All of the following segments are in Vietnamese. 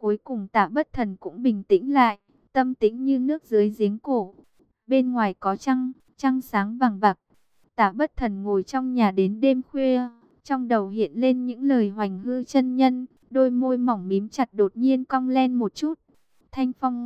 Cuối cùng Tạ Bất Thần cũng bình tĩnh lại, tâm tĩnh như nước dưới giếng cổ. Bên ngoài có trăng, trăng sáng vằng vặc. Tạ Bất Thần ngồi trong nhà đến đêm khuya, trong đầu hiện lên những lời Hoành Hư chân nhân, đôi môi mỏng mím chặt đột nhiên cong lên một chút. Thanh phong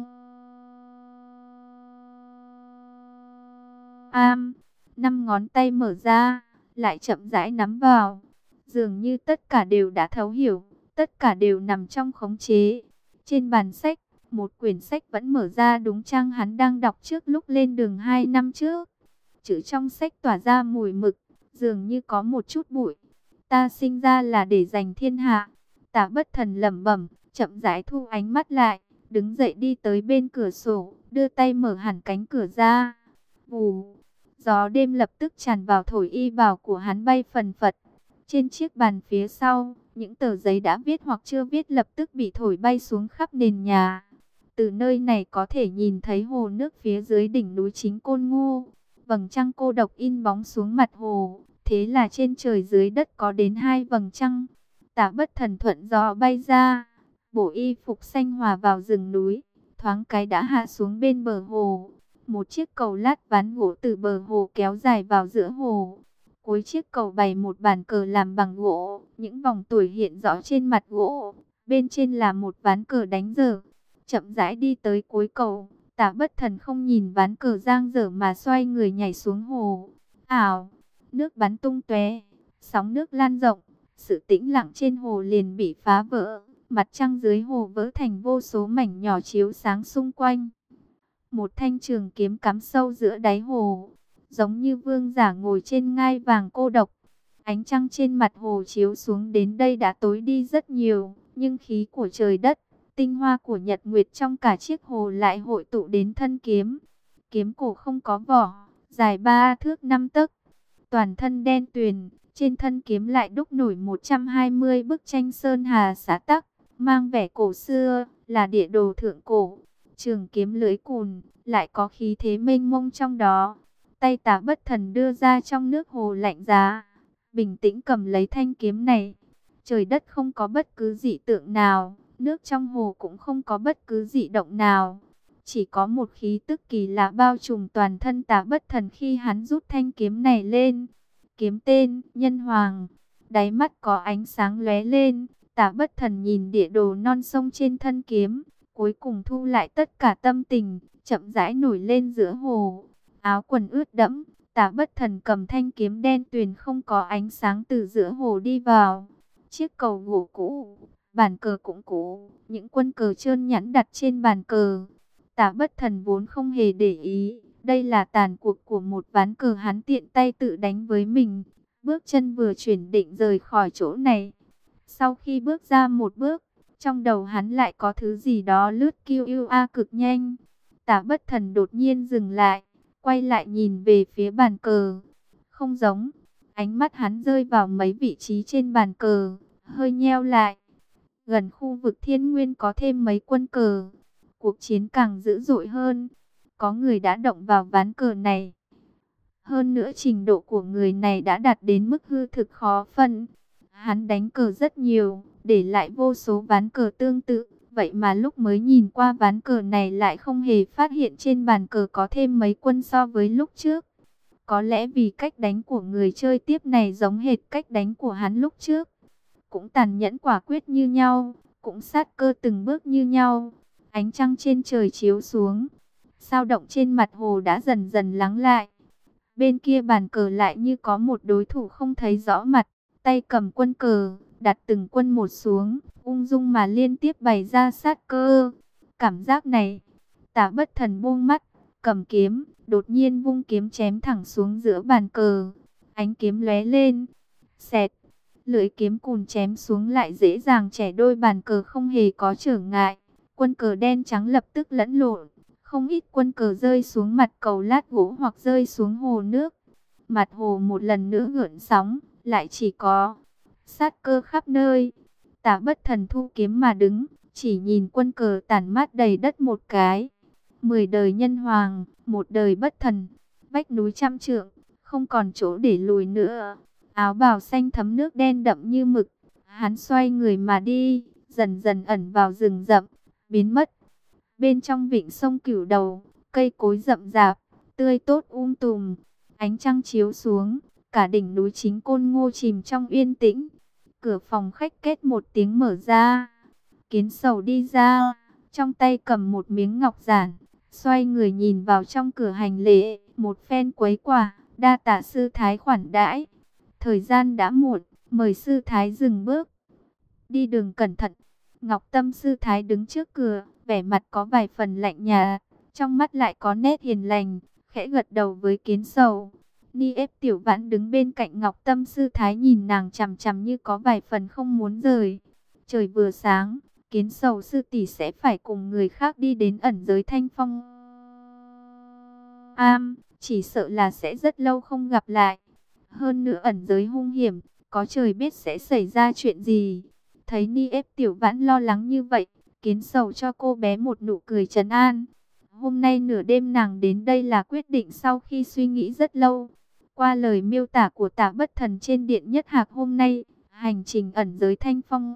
am, năm ngón tay mở ra, lại chậm rãi nắm vào. Dường như tất cả đều đã thấu hiểu, tất cả đều nằm trong khống chế. Trên bàn sách, một quyển sách vẫn mở ra đúng trang hắn đang đọc trước lúc lên đường 2 năm trước. Chữ trong sách tỏa ra mùi mực, dường như có một chút bụi. Ta sinh ra là để giành thiên hạ. Tạ Bất Thần lẩm bẩm, chậm rãi thu ánh mắt lại, đứng dậy đi tới bên cửa sổ, đưa tay mở hẳn cánh cửa ra. Vù, gió đêm lập tức tràn vào thổi y bào của hắn bay phần phật. Trên chiếc bàn phía sau, những tờ giấy đã viết hoặc chưa viết lập tức bị thổi bay xuống khắp nền nhà. Từ nơi này có thể nhìn thấy hồ nước phía dưới đỉnh núi Chính Côn Ngô. Vầng trăng cô độc in bóng xuống mặt hồ, thế là trên trời dưới đất có đến 2 vầng trăng. Tạ Bất Thần thuận gió bay ra, bộ y phục xanh hòa vào rừng núi, thoáng cái đã hạ xuống bên bờ hồ. Một chiếc cầu lát ván gỗ từ bờ hồ kéo dài vào giữa hồ. Cuối chiếc cầu bày một bàn cờ làm bằng gỗ, những vòng tuổi hiện rõ trên mặt gỗ. Bên trên là một ván cờ đánh dở. Chậm rãi đi tới cuối cầu, Tạ Bất Thần không nhìn ván cờ giang dở mà xoay người nhảy xuống hồ. Ảo, nước bắn tung tóe, sóng nước lan rộng, sự tĩnh lặng trên hồ liền bị phá vỡ. Mặt trăng dưới hồ vỡ thành vô số mảnh nhỏ chiếu sáng xung quanh. Một thanh trường kiếm cắm sâu giữa đáy hồ, giống như vương giả ngồi trên ngai vàng cô độc. Ánh trăng trên mặt hồ chiếu xuống đến đây đã tối đi rất nhiều, nhưng khí của trời đất, tinh hoa của nhật nguyệt trong cả chiếc hồ lại hội tụ đến thân kiếm. Kiếm cổ không có vỏ, dài 3 thước 5 tấc, toàn thân đen tuyền, trên thân kiếm lại đúc nổi 120 bức tranh sơn hà xã tắc, mang vẻ cổ xưa, là địa đồ thượng cổ. Trường kiếm lưỡi cùn, lại có khí thế mênh mông trong đó. Tay Tạ Bất Thần đưa ra trong nước hồ lạnh giá, bình tĩnh cầm lấy thanh kiếm này. Trời đất không có bất cứ dị tượng nào, nước trong hồ cũng không có bất cứ dị động nào. Chỉ có một khí tức kỳ lạ bao trùm toàn thân Tạ Bất Thần khi hắn rút thanh kiếm này lên. Kiếm tên, Nhân Hoàng. Đáy mắt có ánh sáng lóe lên, Tạ Bất Thần nhìn địa đồ non sông trên thân kiếm. Cuối cùng thu lại tất cả tâm tình, chậm rãi nổi lên giữa hồ. Áo quần ướt đẫm, Tạ Bất Thần cầm thanh kiếm đen tuyền không có ánh sáng từ giữa hồ đi vào. Chiếc cầu gỗ cũ, bàn cờ cũng cũ, những quân cờ trơn nhẵn đặt trên bàn cờ. Tạ Bất Thần vốn không hề để ý, đây là tàn cuộc của một ván cờ hắn tiện tay tự đánh với mình. Bước chân vừa chuyển định rời khỏi chỗ này. Sau khi bước ra một bước, trong đầu hắn lại có thứ gì đó lướt QUA cực nhanh. Tạ Bất Thần đột nhiên dừng lại, quay lại nhìn về phía bàn cờ. Không giống, ánh mắt hắn rơi vào mấy vị trí trên bàn cờ, hơi nheo lại. Gần khu vực Thiên Nguyên có thêm mấy quân cờ. Cuộc chiến càng dữ dội hơn. Có người đã động vào ván cờ này. Hơn nữa trình độ của người này đã đạt đến mức hư thực khó phân. Hắn đánh cờ rất nhiều, để lại vô số ván cờ tương tự. Vậy mà lúc mới nhìn qua ván cờ này lại không hề phát hiện trên bàn cờ có thêm mấy quân so với lúc trước. Có lẽ vì cách đánh của người chơi tiếp này giống hệt cách đánh của hắn lúc trước. Cũng tàn nhẫn quả quyết như nhau, cũng sát cơ từng bước như nhau. Ánh trăng trên trời chiếu xuống, sao động trên mặt hồ đã dần dần lắng lại. Bên kia bàn cờ lại như có một đối thủ không thấy rõ mặt, tay cầm quân cờ, đặt từng quân một xuống, ung dung mà liên tiếp bày ra sát cơ. Cảm giác này, Tạ Bất Thần buông mắt, cầm kiếm, đột nhiên vung kiếm chém thẳng xuống giữa bàn cờ. Ánh kiếm lóe lên, xẹt, lưỡi kiếm cùn chém xuống lại dễ dàng chẻ đôi bàn cờ không hề có trở ngại. Quân cờ đen trắng lập tức lẫn lộn, không ít quân cờ rơi xuống mặt cầu lát gỗ hoặc rơi xuống hồ nước. Mặt hồ một lần nữa gợn sóng, lại chỉ có sát cơ khắp nơi. Tạ Bất Thần thu kiếm mà đứng, chỉ nhìn quân cờ tản mát đầy đất một cái. 10 đời nhân hoàng, một đời bất thần, vách núi trăm trượng, không còn chỗ để lùi nữa. Áo bào xanh thấm nước đen đậm như mực, hắn xoay người mà đi, dần dần ẩn vào rừng rậm, biến mất. Bên trong vịnh sông Cửu Đầu, cây cối rậm rạp, tươi tốt tùm, ánh trăng chiếu xuống, cả đỉnh núi Chính Côn Ngô chìm trong yên tĩnh. Cửa phòng khách két một tiếng mở ra. Kiến Sầu đi ra, trong tay cầm một miếng ngọc giản, xoay người nhìn vào trong cửa hành lễ, một phen quấy quả, đa tạ sư thái khoản đãi. Thời gian đã muộn, mời sư thái dừng bước. Đi đường cẩn thận. Ngọc Tâm sư thái đứng trước cửa, vẻ mặt có vài phần lạnh nhạt, trong mắt lại có nét hiền lành, khẽ gật đầu với Kiến Sầu. Ni ép Tiểu Vãn đứng bên cạnh Ngọc Tâm sư thái nhìn nàng chằm chằm như có vài phần không muốn rời. Trời vừa sáng, Kiến Sầu sư tỷ sẽ phải cùng người khác đi đến ẩn giới Thanh Phong Am, chỉ sợ là sẽ rất lâu không gặp lại. Hơn nữa ẩn giới hung hiểm, có trời biết sẽ xảy ra chuyện gì. Thấy Ni ép Tiểu Vãn lo lắng như vậy, Kiến Sầu cho cô bé một nụ cười trấn an. Hôm nay nửa đêm nàng đến đây là quyết định sau khi suy nghĩ rất lâu. Qua lời miêu tả của Tả Bất Thần trên Điện Nhất Hạc hôm nay, hành trình ẩn giới Thanh Phong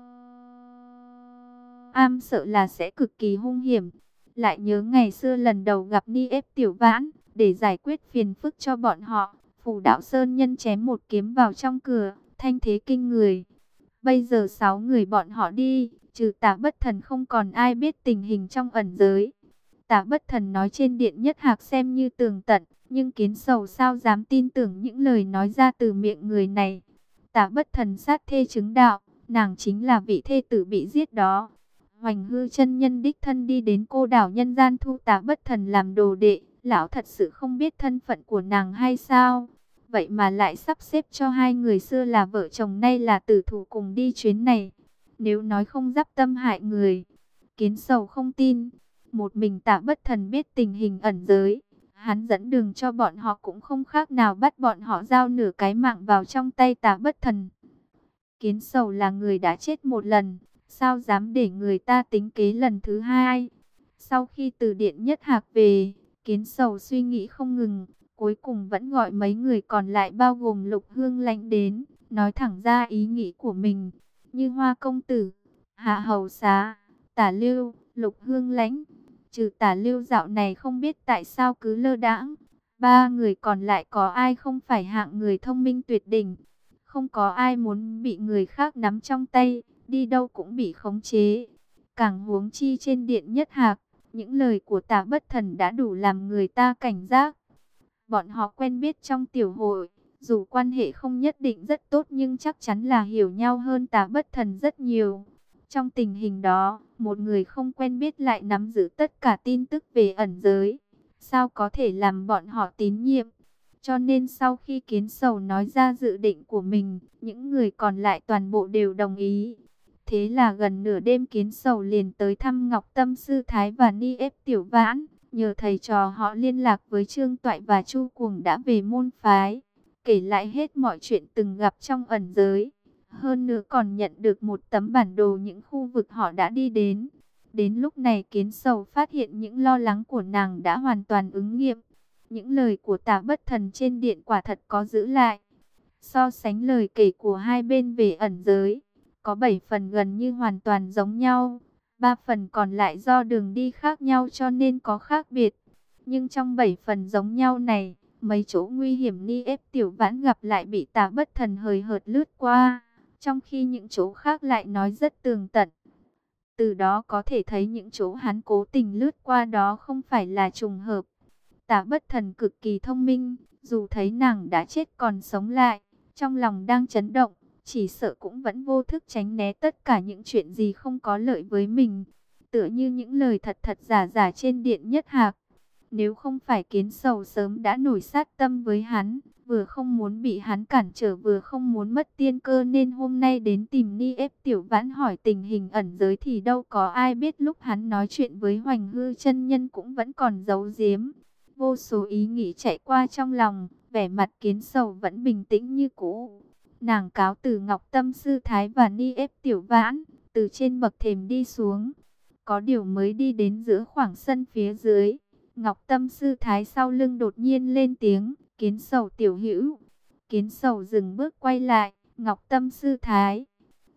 Am sợ là sẽ cực kỳ hung hiểm. Lại nhớ ngày xưa lần đầu gặp Ni ép Tiểu Vãn, để giải quyết phiền phức cho bọn họ, Phù Đạo Sơn Nhân chém một kiếm vào trong cửa, thanh thế kinh người. Bây giờ 6 người bọn họ đi, trừ Tả Bất Thần không còn ai biết tình hình trong ẩn giới. Tả Bất Thần nói trên Điện Nhất Hạc xem như tường tận, nhưng Kiến Sầu sao dám tin tưởng những lời nói ra từ miệng người này. Tả Bất Thần sát thê chứng đạo, nàng chính là vị thê tử bị giết đó. Hoành Hư chân nhân đích thân đi đến Cô đảo nhân gian thu Tả Bất Thần làm đồ đệ, lão thật sự không biết thân phận của nàng hay sao? Vậy mà lại sắp xếp cho hai người xưa là vợ chồng nay là tử thủ cùng đi chuyến này. Nếu nói không giáp tâm hại người, Kiến Sầu không tin. Một mình Tả Bất Thần biết tình hình ẩn giới, hắn dẫn đường cho bọn họ cũng không khác nào bắt bọn họ giao nửa cái mạng vào trong tay Tả Bất Thần. Kiến Sầu là người đã chết một lần, sao dám để người ta tính kế lần thứ hai? Sau khi từ Điện Nhất Hạc về, Kiến Sầu suy nghĩ không ngừng, cuối cùng vẫn gọi mấy người còn lại bao gồm Lục Hương Lãnh đến, nói thẳng ra ý nghĩ của mình, như Hoa Công Tử, Hạ Hầu Xá, Tả Lưu, Lục Hương Lãnh. Trừ Tả Lưu dạo này không biết tại sao cứ lơ đãng, ba người còn lại có ai không phải hạng người thông minh tuyệt đỉnh, không có ai muốn bị người khác nắm trong tay, đi đâu cũng bị khống chế. Càng huống chi trên Điện Nhất Hạc, những lời của Tả Bất Thần đã đủ làm người ta cảnh giác. Bọn họ quen biết trong tiểu hội, dù quan hệ không nhất định rất tốt nhưng chắc chắn là hiểu nhau hơn Tả Bất Thần rất nhiều. Trong tình hình đó, một người không quen biết lại nắm giữ tất cả tin tức về ẩn giới, sao có thể làm bọn họ tín nhiệm? Cho nên sau khi Kiến Sầu nói ra dự định của mình, những người còn lại toàn bộ đều đồng ý. Thế là gần nửa đêm Kiến Sầu liền tới thăm Ngọc Tâm Sư Thái và Ni ép Tiểu Vãn. Nhờ thầy trò họ liên lạc với Trương Toại và Chu Cuồng đã về môn phái, kể lại hết mọi chuyện từng gặp trong ẩn giới. Hơn nữa còn nhận được một tấm bản đồ những khu vực họ đã đi đến. Đến lúc này Kiến Sầu phát hiện những lo lắng của nàng đã hoàn toàn ứng nghiệm. Những lời của Tả Bất Thần trên điện quả thật có giữ lại. So sánh lời kể của hai bên về ẩn giới, có 7 phần gần như hoàn toàn giống nhau. 3 phần còn lại do đường đi khác nhau cho nên có khác biệt. Nhưng trong 7 phần giống nhau này, mấy chỗ nguy hiểm Ni ép Tiểu Vãn gặp lại bị Tả Bất Thần hời hợt lướt qua, trong khi những chỗ khác lại nói rất tường tận. Từ đó có thể thấy những chỗ hắn cố tình lướt qua đó không phải là trùng hợp. Tả Bất Thần cực kỳ thông minh, dù thấy nàng đã chết còn sống lại, trong lòng đang chấn động, chỉ sợ cũng vẫn vô thức tránh né tất cả những chuyện gì không có lợi với mình. Tựa như những lời thật thật giả giả trên Điện Nhất Hạc. Nếu không phải Kiến Sầu sớm đã nổi sát tâm với hắn, vừa không muốn bị hắn cản trở vừa không muốn mất tiên cơ nên hôm nay đến tìm Ni ép Tiểu Vãn hỏi tình hình ẩn giới thì đâu có ai biết lúc hắn nói chuyện với Hoành Hư chân nhân cũng vẫn còn giấu giếm. Vô số ý nghĩ chạy qua trong lòng, vẻ mặt Kiến Sầu vẫn bình tĩnh như cũ. Nàng cáo từ Ngọc Tâm Sư Thái và Ni ép Tiểu Vãn, từ trên bậc thềm đi xuống. Có điều mới đi đến giữa khoảng sân phía dưới, Ngọc Tâm Sư Thái sau lưng đột nhiên lên tiếng, Kiến Sầu tiểu hữu. Kiến Sầu dừng bước quay lại, Ngọc Tâm Sư Thái.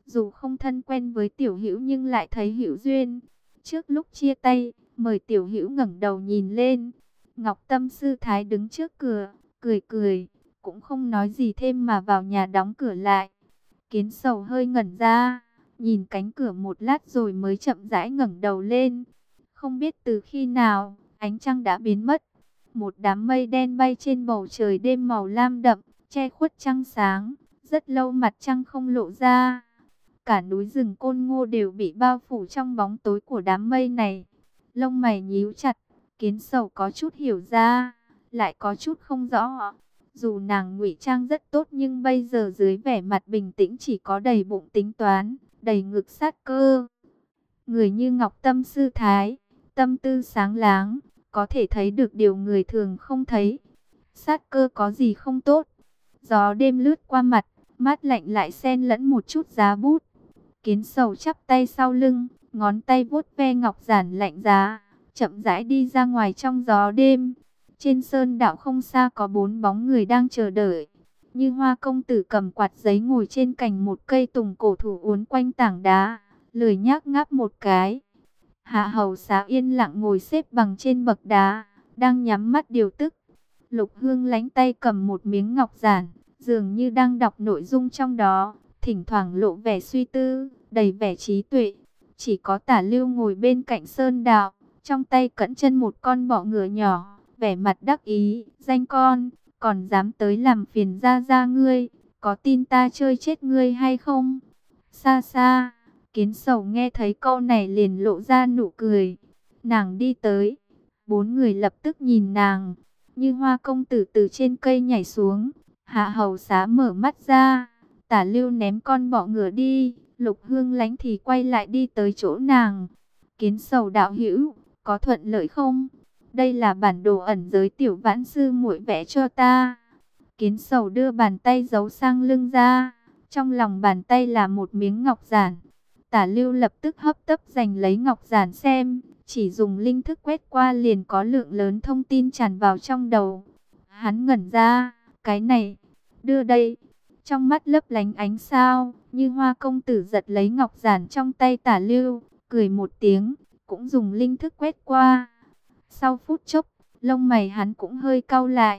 Dù không thân quen với Tiểu Hữu nhưng lại thấy hữu duyên. Trước lúc chia tay, mời Tiểu Hữu ngẩng đầu nhìn lên. Ngọc Tâm sư thái đứng trước cửa, cười cười, cũng không nói gì thêm mà vào nhà đóng cửa lại. Kiến Sầu hơi ngẩn ra, nhìn cánh cửa một lát rồi mới chậm rãi ngẩng đầu lên. Không biết từ khi nào, ánh trăng đã biến mất. Một đám mây đen bay trên bầu trời đêm màu lam đậm, che khuất trăng sáng. Rất lâu mặt trăng không lộ ra. Cả núi rừng Côn Ngô đều bị bao phủ trong bóng tối của đám mây này. Lông mày nhíu chặt, Kiến Sầu có chút hiểu ra, lại có chút không rõ. Dù nàng ngụy trang rất tốt nhưng bây giờ dưới vẻ mặt bình tĩnh chỉ có đầy bụng tính toán, đầy ngực sát cơ. Người như Ngọc Tâm sư thái, tâm tư sáng láng, có thể thấy được điều người thường không thấy. Sát cơ có gì không tốt? Gió đêm lướt qua mặt, mát lạnh lại xen lẫn một chút giá bút. Kiến Sầu chắp tay sau lưng, ngón tay vuốt ve ngọc giản lạnh giá, chậm rãi đi ra ngoài trong gió đêm. Trên sơn đạo không xa có 4 bóng người đang chờ đợi. Như Hoa công tử cầm quạt giấy ngồi trên cành một cây tùng cổ thụ uốn quanh tảng đá, lười nhác ngáp một cái. Hạ Hầu Xá yên lặng ngồi xếp bằng trên bậc đá, đang nhắm mắt điều tức. Lục Hương lánh tay cầm một miếng ngọc giản, dường như đang đọc nội dung trong đó, thỉnh thoảng lộ vẻ suy tư, đầy vẻ trí tuệ. Chỉ có Tả Lưu ngồi bên cạnh sơn đạo, trong tay cõng chân một con bọ ngựa nhỏ, vẻ mặt đắc ý, danh con, còn dám tới làm phiền gia gia ngươi, có tin ta chơi chết ngươi hay không? Xa xa, Kiến Sầu nghe thấy câu này liền lộ ra nụ cười. Nàng đi tới, 4 người lập tức nhìn nàng. Như Hoa công tử từ trên cây nhảy xuống, Hạ Hầu Xá mở mắt ra, Tả Lưu ném con bọ ngựa đi, Lục Hương lánh thì quay lại đi tới chỗ nàng. Kiến Sầu đạo hữu, có thuận lợi không? Đây là bản đồ ẩn giới Tiểu Vãn sư muội vẽ cho ta. Kiến Sầu đưa bàn tay giấu sang lưng ra, trong lòng bàn tay là một miếng ngọc giản. Tả Lưu lập tức hấp tấp giành lấy ngọc giản xem, chỉ dùng linh thức quét qua liền có lượng lớn thông tin tràn vào trong đầu. Hắn ngẩn ra, cái này, đưa đây. Trong mắt lấp lánh ánh sao, Như Hoa công tử giật lấy ngọc giản trong tay Tả Lưu, cười một tiếng, cũng dùng linh thức quét qua. Sau phút chốc, lông mày hắn cũng hơi cau lại.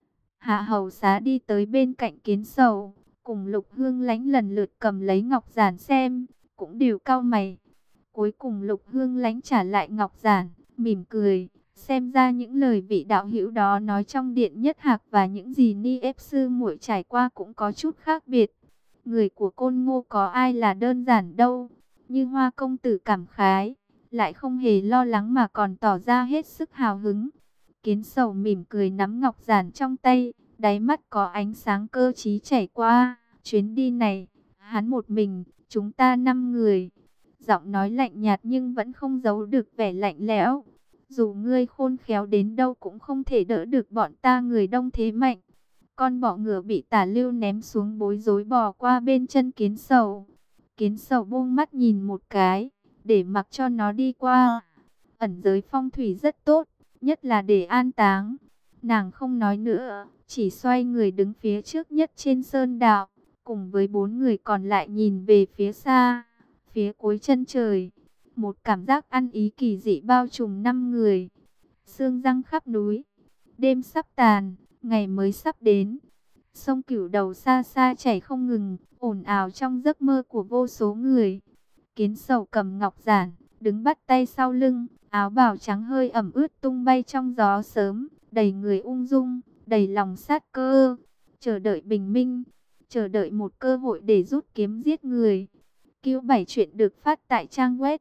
Hạ Hầu Xá đi tới bên cạnh Kiến Sầu, cùng Lục Hương lánh lần lượt cầm lấy ngọc giản xem, cũng đều cau mày. Cuối cùng Lục Hương lánh trả lại ngọc giản, mỉm cười, xem ra những lời vị đạo hữu đó nói trong điện nhất hạc và những gì Ni ép sư muội trải qua cũng có chút khác biệt. Người của Côn Ngô có ai là đơn giản đâu. Như Hoa công tử cảm khái, lại không hề lo lắng mà còn tỏ ra hết sức hào hứng. Kiến Sầu mỉm cười nắm ngọc giản trong tay, đáy mắt có ánh sáng cơ trí chảy qua. Chuyến đi này, hắn một mình, chúng ta 5 người. Giọng nói lạnh nhạt nhưng vẫn không giấu được vẻ lạnh lẽo. Dù ngươi khôn khéo đến đâu cũng không thể đỡ được bọn ta người đông thế mạnh. Con bọ ngựa bị Tả Lưu ném xuống bối rối bò qua bên chân Kiến Sầu. Kiến Sầu buông mắt nhìn một cái, để mặc cho nó đi qua. Ẩn giới phong thủy rất tốt, nhất là để an táng. Nàng không nói nữa, chỉ xoay người đứng phía trước nhất trên sơn đạo, cùng với 4 người còn lại nhìn về phía xa, phía cuối chân trời. Một cảm giác ăn ý kỳ dị bao trùm 5 người. Sương giăng khắp núi, đêm sắp tàn, ngày mới sắp đến. Sông Cửu Đầu xa xa chảy không ngừng, ồn ào trong giấc mơ của vô số người. Kiến Sầu cầm ngọc giản, đứng bắt tay sau lưng, áo bào trắng hơi ẩm ướt tung bay trong gió sớm, đầy người ung dung, đầy lòng sát cơ, chờ đợi bình minh, chờ đợi một cơ hội để rút kiếm giết người. Cứu 7 chuyện được phát tại trang web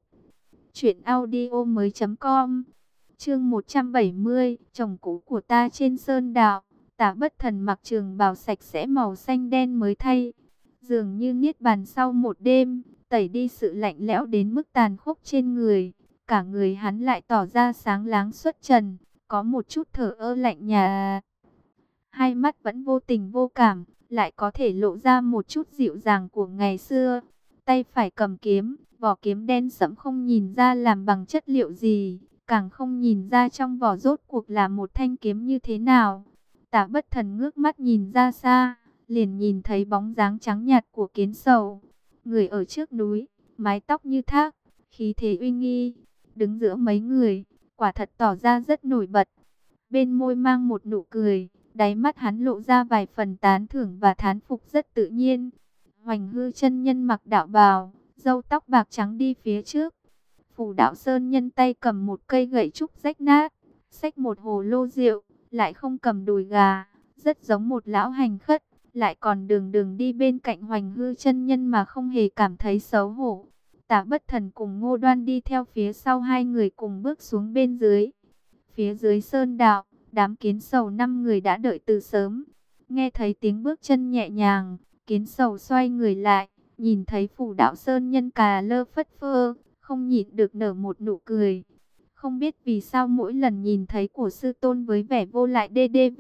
truyệnaudiomoi.com. Chương 170, chồng cũ của ta trên sơn đạo. Tả Bất Thần mặc trường bào sạch sẽ màu xanh đen mới thay, dường như niết bàn sau một đêm, tẩy đi sự lạnh lẽo đến mức tàn khốc trên người. Cả người hắn lại tỏ ra sáng láng xuất trần, có một chút thờ ơ lạnh nhạt. Hai mắt vẫn vô tình vô cảm, lại có thể lộ ra một chút dịu dàng của ngày xưa. Tay phải cầm kiếm, vỏ kiếm đen sẫm không nhìn ra làm bằng chất liệu gì, càng không nhìn ra trong vỏ rốt cuộc là một thanh kiếm như thế nào. Tả Bất Thần ngước mắt nhìn ra xa, liền nhìn thấy bóng dáng trắng nhạt của Kiến Sầu. Người ở trước núi, mái tóc như thác, khí thế uy nghi, đứng giữa mấy người, quả thật tỏ ra rất nổi bật. Bên môi mang một nụ cười, đáy mắt hắn lộ ra vài phần tán thưởng và thán phục rất tự nhiên. Hoành Hư chân nhân mặc đạo bào, râu tóc bạc trắng đi phía trước. Phù Đạo Sơn nhân tay cầm một cây gậy trúc rách nát, xách một hồ lô rượu, lại không cầm đùi gà, rất giống một lão hành khất, lại còn đường đường đi bên cạnh Hoành Hư chân nhân mà không hề cảm thấy xấu hổ. Tả Bất Thần cùng Ngô Đoan đi theo phía sau, hai người cùng bước xuống bên dưới. Phía dưới sơn đạo, đám Kiến Sầu 5 người đã đợi từ sớm. Nghe thấy tiếng bước chân nhẹ nhàng, Kiến Sầu xoay người lại, nhìn thấy Phù Đạo Sơn nhân cà lơ phất phơ, không nhịn được nở một nụ cười. Không biết vì sao mỗi lần nhìn thấy của sư tôn với vẻ vô lại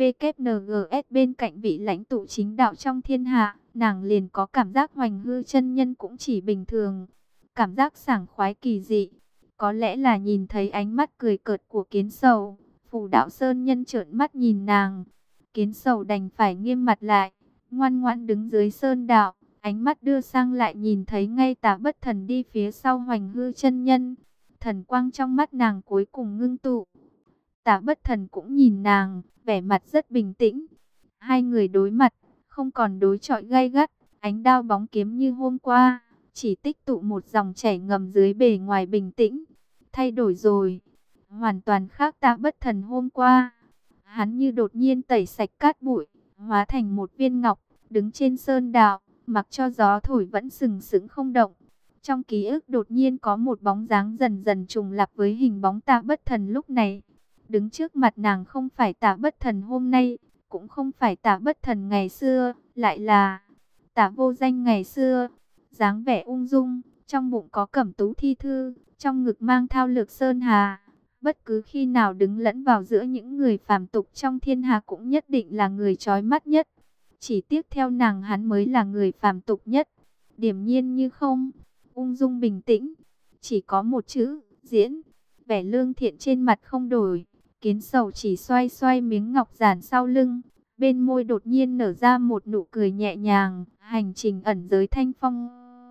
DDVKNGS bên cạnh vị lãnh tụ chính đạo trong thiên hạ, nàng liền có cảm giác Hoành Hư chân nhân cũng chỉ bình thường. Cảm giác sảng khoái kỳ dị. Có lẽ là nhìn thấy ánh mắt cười cợt của Kiến Sầu, Phù Đạo Sơn nhân trợn mắt nhìn nàng. Kiến Sầu đành phải nghiêm mặt lại, ngoan ngoãn đứng dưới sơn đạo, ánh mắt đưa sang lại nhìn thấy ngay Tả Bất Thần đi phía sau Hoành Hư chân nhân. Thần quang trong mắt nàng cuối cùng ngưng tụ. Tả Bất Thần cũng nhìn nàng, vẻ mặt rất bình tĩnh. Hai người đối mặt, không còn đối chọi gay gắt, ánh đao bóng kiếm như hôm qua, chỉ tích tụ một dòng chảy ngầm dưới bề ngoài bình tĩnh. Thay đổi rồi, hoàn toàn khác Tả Bất Thần hôm qua. Hắn như đột nhiên tẩy sạch cát bụi, hóa thành một viên ngọc, đứng trên sơn đạo, mặc cho gió thổi vẫn sừng sững không động. Trong ký ức đột nhiên có một bóng dáng dần dần trùng lặp với hình bóng Tả Bất Thần lúc này. Đứng trước mặt nàng không phải Tả Bất Thần hôm nay, cũng không phải Tả Bất Thần ngày xưa, lại là Tả Vô Danh ngày xưa. Dáng vẻ ung dung, trong bụng có cẩm tú thi thư, trong ngực mang thao lược sơn hà. Bất cứ khi nào đứng lẫn vào giữa những người phàm tục trong thiên hạ cũng nhất định là người chói mắt nhất. Chỉ tiếc theo nàng hắn mới là người phàm tục nhất. Điềm nhiên như không, ung dung bình tĩnh, chỉ có một chữ, diễn. Vẻ lương thiện trên mặt không đổi. Kiến Sầu chỉ xoay xoay miếng ngọc giản sau lưng, bên môi đột nhiên nở ra một nụ cười nhẹ nhàng. Hành trình ẩn giới Thanh Phong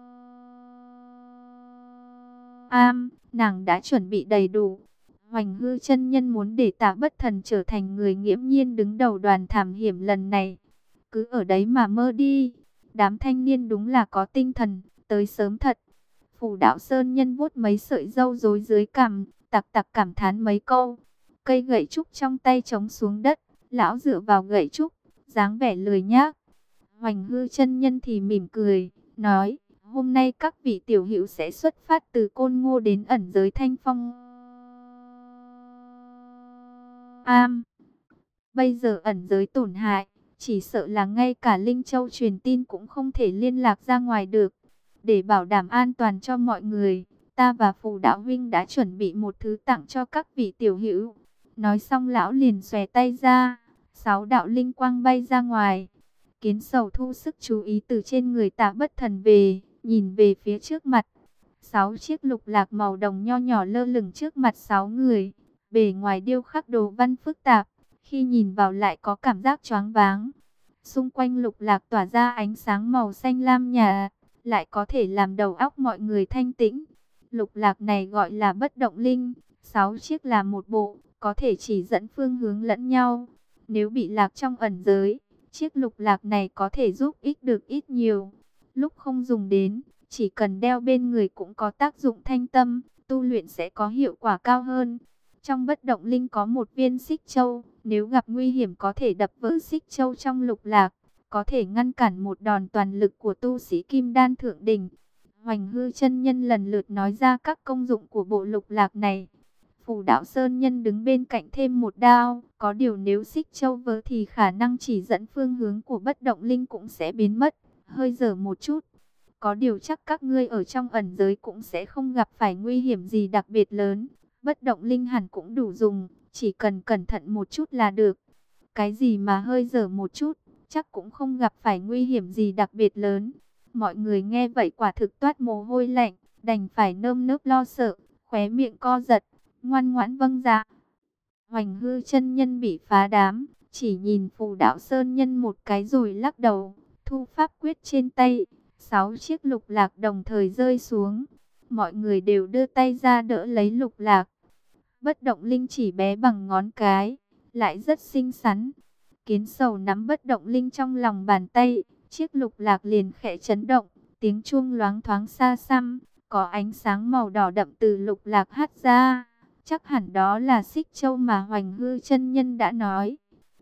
nàng đã chuẩn bị đầy đủ. Hoành Hư chân nhân muốn để Tả Bất Thần trở thành người nghiễm nhiên đứng đầu đoàn thám hiểm lần này. Cứ ở đấy mà mơ đi. Đám thanh niên đúng là có tinh thần, tới sớm thật. Phù Đạo Sơn nhân vuốt mấy sợi râu rối dưới cằm, tặc tặc cảm thán mấy câu. Cây gậy trúc trong tay chống xuống đất, lão dựa vào gậy trúc, dáng vẻ lười nhác. Hoành Hư chân nhân thì mỉm cười, nói: hôm nay các vị tiểu hữu sẽ xuất phát từ Côn Ngô đến ẩn giới Thanh Phong Bây giờ ẩn giới tổn hại, chỉ sợ là ngay cả Linh Châu truyền tin cũng không thể liên lạc ra ngoài được. Để bảo đảm an toàn cho mọi người, ta và Phù Đạo huynh đã chuẩn bị một thứ tặng cho các vị tiểu hữu. Nói xong lão liền xòe tay ra, 6 đạo linh quang bay ra ngoài. Kiến Sầu thu sức chú ý từ trên người Tả Bất Thần về, nhìn về phía trước mặt. 6 chiếc lục lạc màu đồng nho nhỏ lơ lửng trước mặt 6 người. Bề ngoài điêu khắc đồ văn phức tạp, khi nhìn vào lại có cảm giác choáng váng. Xung quanh lục lạc tỏa ra ánh sáng màu xanh lam nhạt, lại có thể làm đầu óc mọi người thanh tĩnh. Lục lạc này gọi là bất động linh, 6 chiếc là một bộ, có thể chỉ dẫn phương hướng lẫn nhau. Nếu bị lạc trong ẩn giới, chiếc lục lạc này có thể giúp ích được ít nhiều. Lúc không dùng đến, chỉ cần đeo bên người cũng có tác dụng thanh tâm, tu luyện sẽ có hiệu quả cao hơn. Trong bất động linh có một viên xích châu, nếu gặp nguy hiểm có thể đập vỡ xích châu trong lục lạc, có thể ngăn cản một đòn toàn lực của tu sĩ kim đan thượng đỉnh. Hoành Hư chân nhân lần lượt nói ra các công dụng của bộ lục lạc này. Phù Đạo Sơn nhân đứng bên cạnh thêm một đao, có điều nếu xích châu vỡ thì khả năng chỉ dẫn phương hướng của bất động linh cũng sẽ biến mất, hơi dở một chút. Có điều chắc các ngươi ở trong ẩn giới cũng sẽ không gặp phải nguy hiểm gì đặc biệt lớn. Bất động linh hẳn cũng đủ dùng, chỉ cần cẩn thận một chút là được. Cái gì mà hơi dở một chút, chắc cũng không gặp phải nguy hiểm gì đặc biệt lớn. Mọi người nghe vậy quả thực toát mồ hôi lạnh, đành phải nơm nớp lo sợ, khóe miệng co giật, ngoan ngoãn vâng dạ. Hoành Hư chân nhân bị phá đám, chỉ nhìn Phù Đạo Sơn nhân một cái rồi lắc đầu, thu pháp quyết trên tay, 6 chiếc lục lạc đồng thời rơi xuống. Mọi người đều đưa tay ra đỡ lấy lục lạc. Bất động linh chỉ bé bằng ngón cái, lại rất xinh xắn. Kiến Sầu nắm bất động linh trong lòng bàn tay, chiếc lục lạc liền khẽ chấn động, tiếng chuông loáng thoáng xa xăm, có ánh sáng màu đỏ đậm từ lục lạc hắt ra. Chắc hẳn đó là xích châu mà Hoành Hư chân nhân đã nói.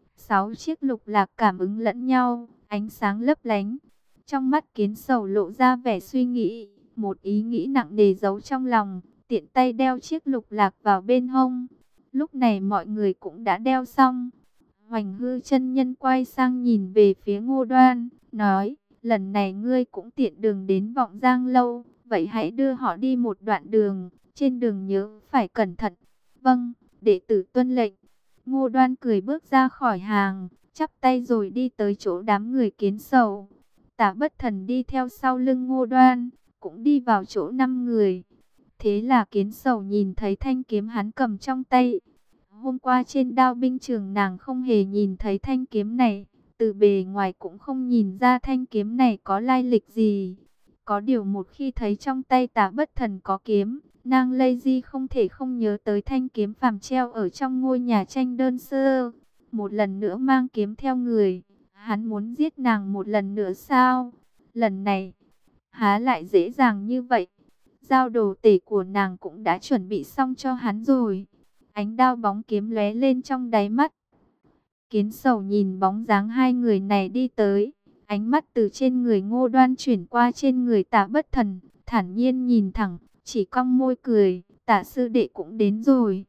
6 chiếc lục lạc cảm ứng lẫn nhau, ánh sáng lấp lánh. Trong mắt Kiến Sầu lộ ra vẻ suy nghĩ, một ý nghĩ nặng nề giấu trong lòng, tiện tay đeo chiếc lục lạc vào bên hông. Lúc này mọi người cũng đã đeo xong. Hoành Hư chân nhân quay sang nhìn về phía Ngô Đoan, nói, lần này ngươi cũng tiện đường đến Vọng Giang Lâu, vậy hãy đưa họ đi một đoạn đường, trên đường nhớ phải cẩn thận. Vâng, đệ tử tuân lệnh. Ngô Đoan cười bước ra khỏi hàng, chắp tay rồi đi tới chỗ đám người Kiến Sầu. Tả Bất Thần đi theo sau lưng Ngô Đoan, cũng đi vào chỗ 5 người. Thế là Kiến Sầu nhìn thấy thanh kiếm hắn cầm trong tay. Hôm qua trên đao binh trường nàng không hề nhìn thấy thanh kiếm này, từ bề ngoài cũng không nhìn ra thanh kiếm này có lai lịch gì. Có điều một khi thấy trong tay Tả Bất Thần có kiếm, nàng Lây Di không thể không nhớ tới thanh kiếm phàm treo ở trong ngôi nhà tranh đơn sơ. Một lần nữa mang kiếm theo người, hắn muốn giết nàng một lần nữa sao? Lần này, há lại dễ dàng như vậy? Giao đồ tể của nàng cũng đã chuẩn bị xong cho hắn rồi. Ánh đao bóng kiếm lóe lên trong đáy mắt. Kiến Sầu nhìn bóng dáng hai người này đi tới, ánh mắt từ trên người Ngô Đoan chuyển qua trên người Tả Bất Thần, thản nhiên nhìn thẳng, chỉ cong môi cười, Tả sư đệ cũng đến rồi.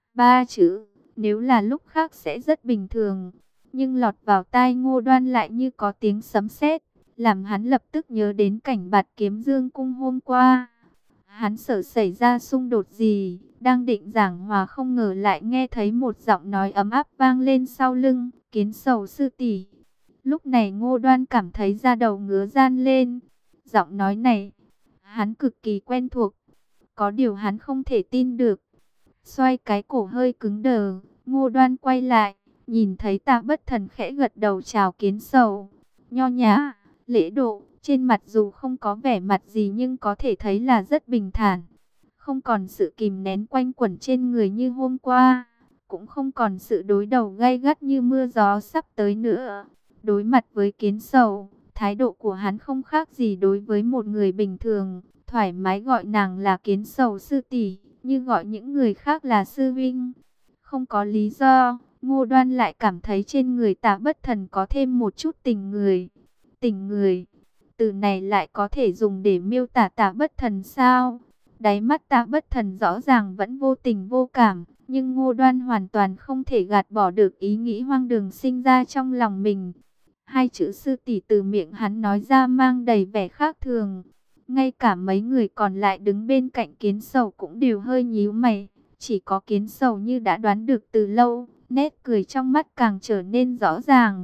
3 chữ, nếu là lúc khác sẽ rất bình thường, nhưng lọt vào tai Ngô Đoan lại như có tiếng sấm sét, làm hắn lập tức nhớ đến cảnh Bạt Kiếm Dương cung hôm qua. Hắn sợ xảy ra xung đột gì, đang định giảng hòa không ngờ lại nghe thấy một giọng nói ấm áp vang lên sau lưng, Kiến Sầu sư tỷ. Lúc này Ngô Đoan cảm thấy da đầu ngứa ran lên. Giọng nói này, hắn cực kỳ quen thuộc, có điều hắn không thể tin được. Xoay cái cổ hơi cứng đờ, Ngô Đoan quay lại, nhìn thấy Tả Bất Thần khẽ gật đầu chào Kiến Sầu. Nho nhã, lễ độ, trên mặt dù không có vẻ mặt gì nhưng có thể thấy là rất bình thản. Không còn sự kìm nén quanh quẩn trên người như hôm qua, cũng không còn sự đối đầu gay gắt như mưa gió sắp tới nữa. Đối mặt với Kiến Sầu, thái độ của hắn không khác gì đối với một người bình thường, thoải mái gọi nàng là Kiến Sầu sư tỷ, như gọi những người khác là sư vinh. Không có lý do, Ngô Đoan lại cảm thấy trên người Tả Bất Thần có thêm một chút tình người. Tình người, từ này lại có thể dùng để miêu tả Tả Bất Thần sao? Đáy mắt Tả Bất Thần rõ ràng vẫn vô tình vô cảm, nhưng Ngô Đoan hoàn toàn không thể gạt bỏ được ý nghĩ hoang đường sinh ra trong lòng mình. Hai chữ sư tỷ từ miệng hắn nói ra mang đầy vẻ khác thường. Ngay cả mấy người còn lại đứng bên cạnh Kiến Sầu cũng đều hơi nhíu mày. Chỉ có Kiến Sầu như đã đoán được từ lâu, nét cười trong mắt càng trở nên rõ ràng.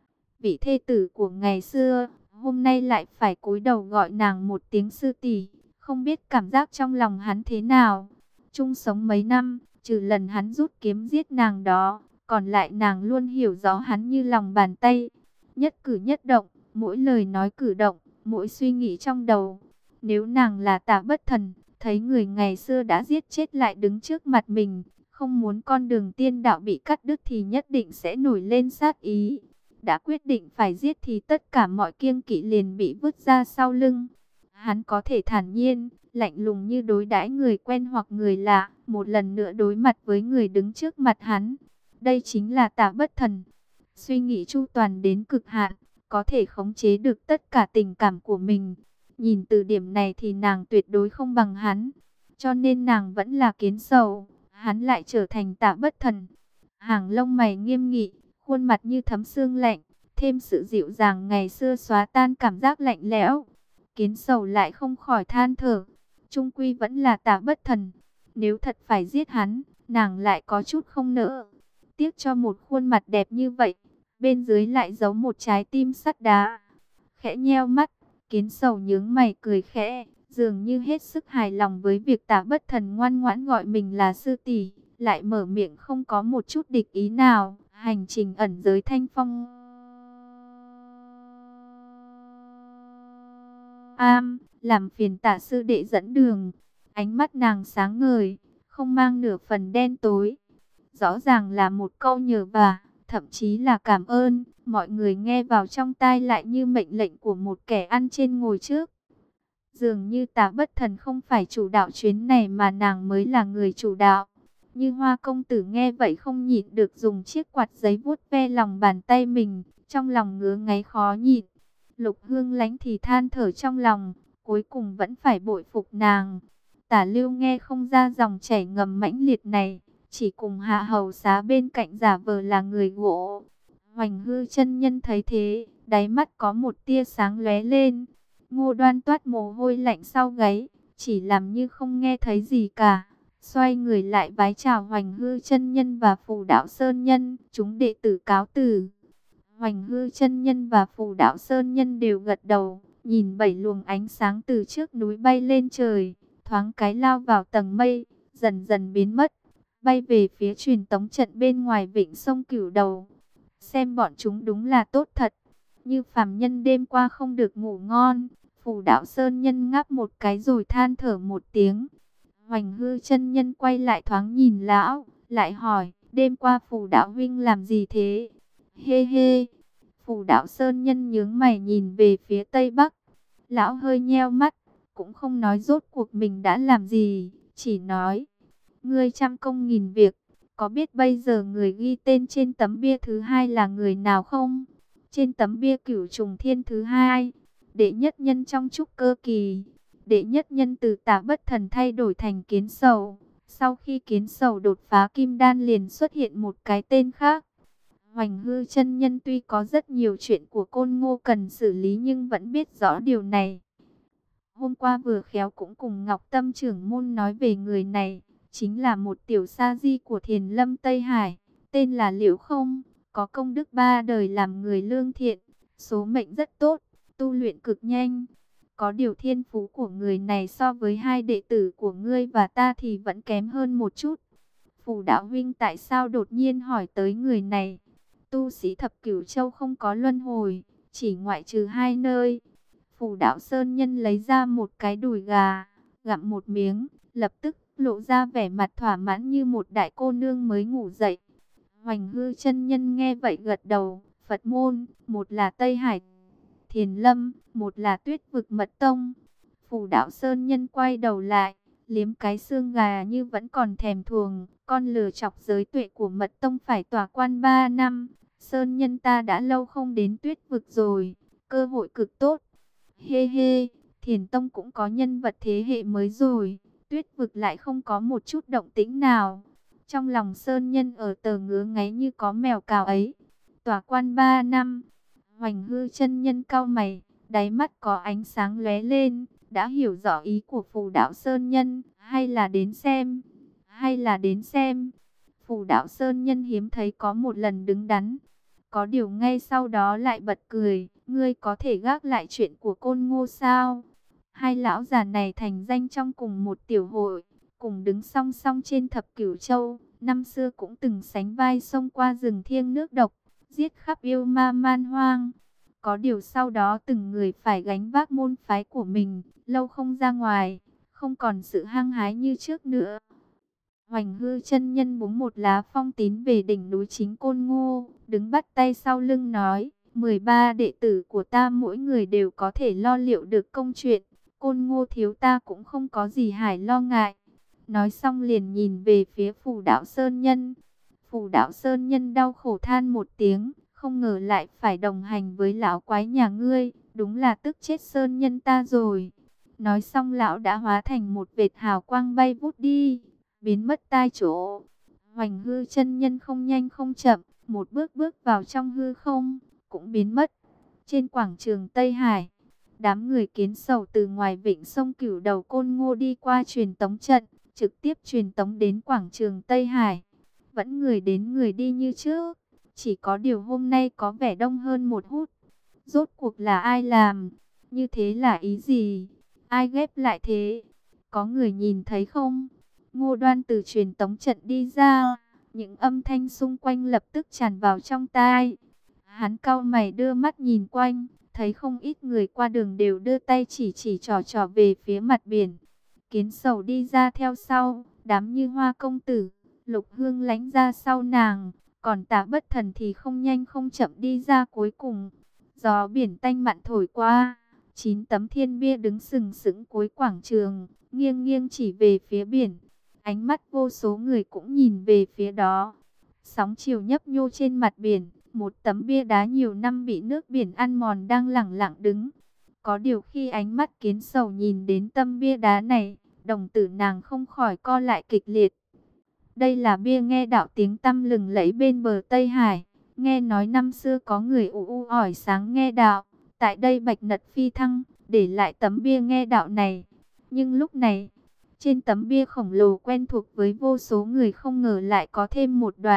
Vị thê tử của ngày xưa, hôm nay lại phải cúi đầu gọi nàng một tiếng sư tỷ, không biết cảm giác trong lòng hắn thế nào. Chung sống mấy năm, trừ lần hắn rút kiếm giết nàng đó, còn lại nàng luôn hiểu rõ hắn như lòng bàn tay. Nhất cử nhất động, mỗi lời nói cử động, mỗi suy nghĩ trong đầu. Nếu nàng là Tả Bất Thần, thấy người ngày xưa đã giết chết lại đứng trước mặt mình, không muốn con đường tiên đạo bị cắt đứt thì nhất định sẽ nổi lên sát ý. Đã quyết định phải giết thì tất cả mọi kiêng kỵ liền bị vứt ra sau lưng. Hắn có thể thản nhiên, lạnh lùng như đối đãi người quen hoặc người lạ, một lần nữa đối mặt với người đứng trước mặt hắn. Đây chính là Tả Bất Thần. Suy nghĩ chu toàn đến cực hạn, có thể khống chế được tất cả tình cảm của mình. Nhìn từ điểm này thì nàng tuyệt đối không bằng hắn. Cho nên nàng vẫn là Kiến Sầu, hắn lại trở thành Tả Bất Thần. Hàng lông mày nghiêm nghị, khuôn mặt như thấm sương lạnh, thêm sự dịu dàng ngày xưa xóa tan cảm giác lạnh lẽo. Kiến Sầu lại không khỏi than thở, chung quy vẫn là Tả Bất Thần. Nếu thật phải giết hắn, nàng lại có chút không nỡ. Tiếc cho một khuôn mặt đẹp như vậy, bên dưới lại giấu một trái tim sắt đá. Khẽ nheo mắt, Kiến Sầu nhướng mày cười khẽ, dường như hết sức hài lòng với việc Tả Bất Thần ngoan ngoãn gọi mình là sư tỷ, lại mở miệng không có một chút địch ý nào. Hành trình ẩn giới Thanh Phong. làm phiền Tả sư đệ dẫn đường. Ánh mắt nàng sáng ngời, không mang nửa phần đen tối. Rõ ràng là một câu nhờ vả, thậm chí là cảm ơn. Mọi người nghe vào trong tai lại như mệnh lệnh của một kẻ ăn trên ngồi trước. Dường như Tả Bất Thần không phải chủ đạo chuyến này mà nàng mới là người chủ đạo. Như Hoa công tử nghe vậy không nhịn được dùng chiếc quạt giấy vuốt ve lòng bàn tay mình, trong lòng ngứa ngáy khó nhịn. Lục Hương Lánh thì than thở trong lòng, cuối cùng vẫn phải bội phục nàng. Tả Lưu nghe không ra dòng chảy ngầm mãnh liệt này, chỉ cùng Hạ Hầu Xá bên cạnh giả vờ là người gỗ. Hoành Hư chân nhân thấy thế, đáy mắt có một tia sáng lóe lên. Ngô Đoan toát mồ hôi lạnh sau gáy, chỉ làm như không nghe thấy gì cả. Xoay người lại vái chào Hoành Hư chân nhân và Phù Đạo Sơn nhân, chúng đệ tử cáo từ. Hoành Hư chân nhân và Phù Đạo Sơn nhân đều gật đầu, nhìn 7 luồng ánh sáng từ trước núi bay lên trời, thoáng cái lao vào tầng mây, dần dần biến mất, bay về phía truyền tống trận bên ngoài vịnh sông Cửu Đầu. Xem bọn chúng đúng là tốt thật, như phàm nhân đêm qua không được ngủ ngon. Phù Đạo Sơn nhân ngáp một cái rồi than thở một tiếng. Hoành Hư chân nhân quay lại thoáng nhìn lão, lại hỏi, đêm qua Phù Đạo huynh làm gì thế? Hê hê. Phù Đạo Sơn nhân nhướng mày nhìn về phía tây bắc. Lão hơi nheo mắt, cũng không nói rốt cuộc mình đã làm gì, chỉ nói, ngươi trăm công nghìn việc, có biết bây giờ người ghi tên trên tấm bia thứ hai là người nào không? Trên tấm bia Cửu Trùng Thiên thứ hai, đệ nhất nhân trong trúc cơ kỳ, đệ nhất nhân từ Tả Bất Thần thay đổi thành Kiến Sầu. Sau khi Kiến Sầu đột phá kim đan liền xuất hiện một cái tên khác. Hoành Hư chân nhân tuy có rất nhiều chuyện của Côn Ngô cần xử lý nhưng vẫn biết rõ điều này. Hôm qua vừa khéo cũng cùng Ngọc Tâm trưởng môn nói về người này, chính là một tiểu sa di của Thiền Lâm Tây Hải, tên là Liễu Không, có công đức 3 đời làm người lương thiện, số mệnh rất tốt, tu luyện cực nhanh. Có điều thiên phú của người này so với hai đệ tử của ngươi và ta thì vẫn kém hơn một chút. Phù Đạo huynh tại sao đột nhiên hỏi tới người này? Tu sĩ Thập Cửu Châu không có luân hồi, chỉ ngoại trừ 2 nơi. Phù Đạo Sơn nhân lấy ra một cái đùi gà, gặm một miếng, lập tức lộ ra vẻ mặt thỏa mãn như một đại cô nương mới ngủ dậy. Hoành Hư chân nhân nghe vậy gật đầu, Phật môn, một là Tây Hải Thiền Lâm, một là Tuyết Vực Mật Tông. Phù Đạo Sơn nhân quay đầu lại, liếm cái xương gà như vẫn còn thèm thuồng, con lừa chọc giới tuệ của Mật Tông phải tỏa quan 3 năm. Sơn nhân ta đã lâu không đến Tuyết Vực rồi, cơ hội cực tốt. Hê hê, Thiền Tông cũng có nhân vật thế hệ mới rồi, Tuyết Vực lại không có một chút động tĩnh nào. Trong lòng Sơn nhân ở tờ ngứa ngáy như có mèo cào ấy. Tỏa quan 3 năm. Hoành Hư chân nhân cau mày, đáy mắt có ánh sáng lóe lên, đã hiểu rõ ý của Phù Đạo Sơn nhân, hay là đến xem, hay là đến xem. Phù Đạo Sơn nhân hiếm thấy có một lần đứng đắn, có điều ngay sau đó lại bật cười, ngươi có thể gác lại chuyện của Côn Ngô sao? Hai lão già này thành danh trong cùng một tiểu hội, cùng đứng song song trên Thập Cửu Châu, năm xưa cũng từng sánh vai xông qua rừng thiêng nước độc, giết khắp yêu ma man hoang. Có điều sau đó từng người phải gánh vác môn phái của mình, lâu không ra ngoài, không còn sự hăng hái như trước nữa. Hoành Hư chân nhân búng một lá phong tín về đỉnh núi chính Côn Ngô, đứng bắt tay sau lưng nói, 13 đệ tử của ta mỗi người đều có thể lo liệu được công chuyện, Côn Ngô thiếu ta cũng không có gì hài lo ngại. Nói xong liền nhìn về phía Phù Đạo Sơn nhân. Phù Đạo Sơn nhân đau khổ than một tiếng, không ngờ lại phải đồng hành với lão quái nhà ngươi, đúng là tức chết Sơn nhân ta rồi. Nói xong lão đã hóa thành một vệt hào quang bay vút đi, biến mất tai chỗ. Hoành Hư chân nhân không nhanh không chậm, một bước bước vào trong hư không, cũng biến mất. Trên quảng trường Tây Hải, đám người Kiến Sầu từ ngoài vịnh sông Cửu Đầu Côn Ngô đi qua truyền tống trận, trực tiếp truyền tống đến quảng trường Tây Hải. Vẫn người đến người đi như trước, chỉ có điều hôm nay có vẻ đông hơn một hút. Rốt cuộc là ai làm? Như thế là ý gì? Ai ghép lại thế? Có người nhìn thấy không? Ngô Đoan từ truyền tống trận đi ra, những âm thanh xung quanh lập tức tràn vào trong tai. Hắn cau mày đưa mắt nhìn quanh, thấy thấy không ít người qua đường đều đưa tay chỉ chỉ trò trò về phía mặt biển. Kiến Sầu đi ra theo sau, đám Như Hoa công tử, Lục Hương Lãnh ra sau nàng, còn Tạ Bất Thần thì không nhanh không chậm đi ra cuối cùng. Gió biển tanh mặn thổi qua, 9 tấm thiên bia đứng sừng sững cuối quảng trường, nghiêng nghiêng chỉ về phía biển. Ánh mắt vô số người cũng nhìn về phía đó. Sóng chiều nhấp nhô trên mặt biển, một tấm bia đá nhiều năm bị nước biển ăn mòn đang lẳng lặng đứng. Có điều khi ánh mắt Kiến Sầu nhìn đến tấm bia đá này, đồng tử nàng không khỏi co lại kịch liệt. Đây là bia nghe đạo tiếng tăm lừng lẫy bên bờ Tây Hải. Nghe nói năm xưa có người ỏi sáng nghe đạo, tại đây bạch nật phi thăng, để lại tấm bia nghe đạo này. Nhưng lúc này, trên tấm bia khổng lồ quen thuộc với vô số người không ngờ lại có thêm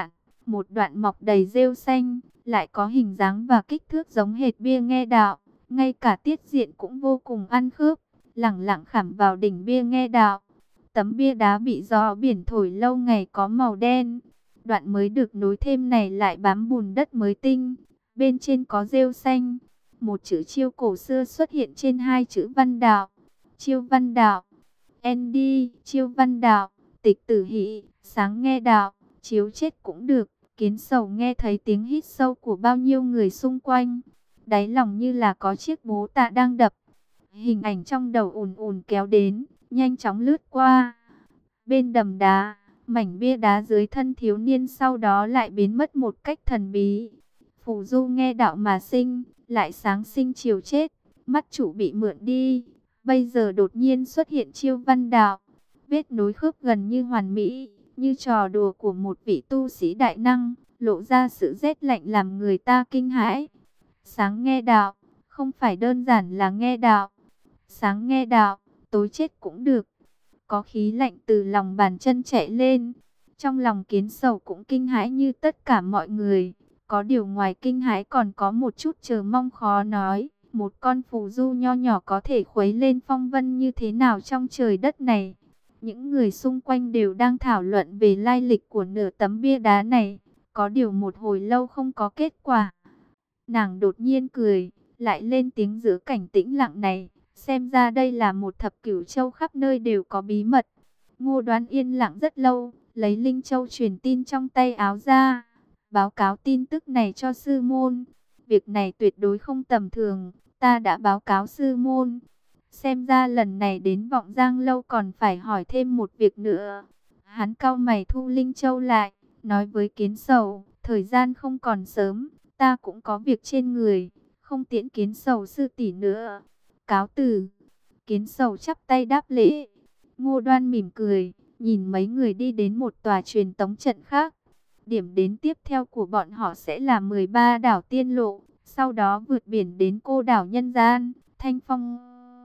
một đoạn mọc đầy rêu xanh, lại có hình dáng và kích thước giống hệt bia nghe đạo, ngay cả tiết diện cũng vô cùng ăn khớp, lẳng lặng khảm vào đỉnh bia nghe đạo. Tấm bia đá bị gió biển thổi lâu ngày có màu đen, đoạn mới được nối thêm này lại bám bùn đất mới tinh, bên trên có rêu xanh, một chữ chiêu cổ xưa xuất hiện trên hai chữ văn đạo, chiêu văn đạo. ND, chiêu văn đạo, tịch tử hỷ, sáng nghe đạo, chiếu chết cũng được. Kiến Sầu nghe thấy tiếng hít sâu của bao nhiêu người xung quanh, đáy lòng như là có chiếc bố tạ đang đập. Hình ảnh trong đầu ùn ùn kéo đến, nhanh chóng lướt qua. Bên đầm đá, mảnh bia đá dưới thân thiếu niên sau đó lại biến mất một cách thần bí. Phù du nghe đạo mà sinh, lại sáng sinh chiều chết, mắt chủ bị mượn đi. Bây giờ đột nhiên xuất hiện chiêu văn đạo, vết nối khớp gần như hoàn mỹ, như trò đùa của một vị tu sĩ đại năng, lộ ra sự rét lạnh làm người ta kinh hãi. Sáng nghe đạo, không phải đơn giản là nghe đạo. Sáng nghe đạo, tối chết cũng được. Có khí lạnh từ lòng bàn chân chạy lên. Trong lòng Kiến Sầu cũng kinh hãi như tất cả mọi người. Có điều ngoài kinh hãi còn có một chút chờ mong khó nói. Một con phù du nho nhỏ có thể khuấy lên phong vân như thế nào trong trời đất này. Những người xung quanh đều đang thảo luận về lai lịch của nửa tấm bia đá này. Có điều một hồi lâu không có kết quả. Nàng đột nhiên cười, lại lên tiếng giữa cảnh tĩnh lặng này. Xem ra đây là một thập cửu châu khắp nơi đều có bí mật. Ngô Đoan yên lặng rất lâu, lấy linh châu truyền tin trong tay áo ra. Báo cáo tin tức này cho sư môn. Việc này tuyệt đối không tầm thường, ta đã báo cáo sư môn. Xem ra lần này đến Vọng Giang Lâu còn phải hỏi thêm một việc nữa. Hắn cau mày thu linh châu lại, nói với Kiến Sầu, thời gian không còn sớm, ta cũng có việc trên người, không tiễn Kiến Sầu sư tỷ nữa. Cáo từ. Kiến Sầu chắp tay đáp lễ. Ngô Đoan mỉm cười, nhìn mấy người đi đến một tòa truyền tống trận khác. Điểm đến tiếp theo của bọn họ sẽ là 13 đảo tiên lộ, sau đó vượt biển đến cô đảo nhân gian, Thanh Phong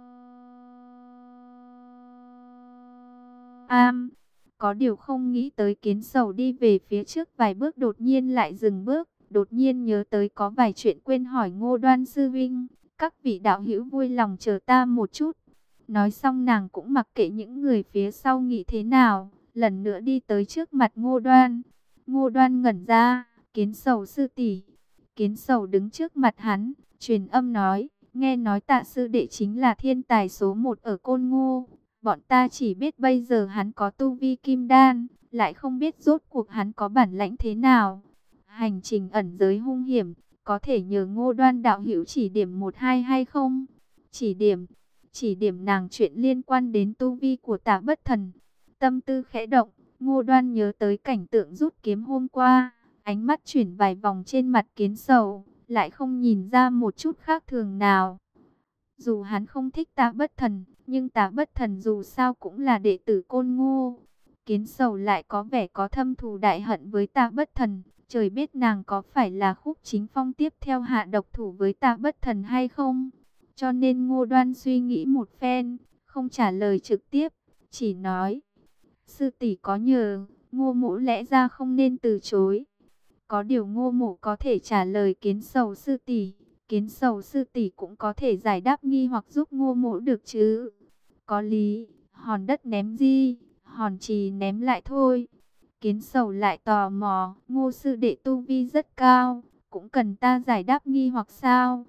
Am. Có điều không nghĩ tới Kiến Sầu đi về phía trước vài bước đột nhiên lại dừng bước, đột nhiên nhớ tới có vài chuyện quên hỏi Ngô Đoan sư vinh. Các vị đạo hữu vui lòng chờ ta một chút. Nói xong nàng cũng mặc kệ những người phía sau nghĩ thế nào, lần nữa đi tới trước mặt Ngô Đoan. Ngô Đoan ngẩn ra, Kiến Sầu sư tỷ. Kiến Sầu đứng trước mặt hắn, truyền âm nói, nghe nói Tạ sư đệ chính là thiên tài số 1 ở Côn Ngô. Bọn ta chỉ biết bây giờ hắn có tu vi kim đan, lại không biết rốt cuộc hắn có bản lãnh thế nào. Hành trình ẩn giới hung hiểm, có thể nhờ Ngô Đoan đạo hữu chỉ điểm một hai hay không? Chỉ điểm nàng chuyện liên quan đến tu vi của Tạ Bất Thần. Tâm tư khẽ động, Ngô Đoan nhớ tới cảnh tượng rút kiếm hôm qua, ánh mắt chuyển vài vòng trên mặt Kiến Sầu, lại không nhìn ra một chút khác thường nào. Dù hắn không thích Tạ Bất Thần, nhưng Tạ Bất Thần dù sao cũng là đệ tử Côn Ngô. Kiến Sầu lại có vẻ có thâm thù đại hận với Tạ Bất Thần. Trời biết nàng có phải là Khúc Chính Phong tiếp theo hạ độc thủ với Tạ Bất Thần hay không? Cho nên Ngô Đoan suy nghĩ một phen, không trả lời trực tiếp, chỉ nói: sư tỷ có nhờ, Ngô mỗ lẽ ra không nên từ chối. Có điều Ngô mỗ có thể trả lời Kiến Sầu sư tỷ, Kiến Sầu sư tỷ cũng có thể giải đáp nghi hoặc giúp Ngô mỗ được chứ? Có lý, hòn đất ném đi, hòn trì ném lại thôi. Kiến Sầu lại tò mò, Ngô sư đệ tu vi rất cao, cũng cần ta giải đáp nghi hoặc sao?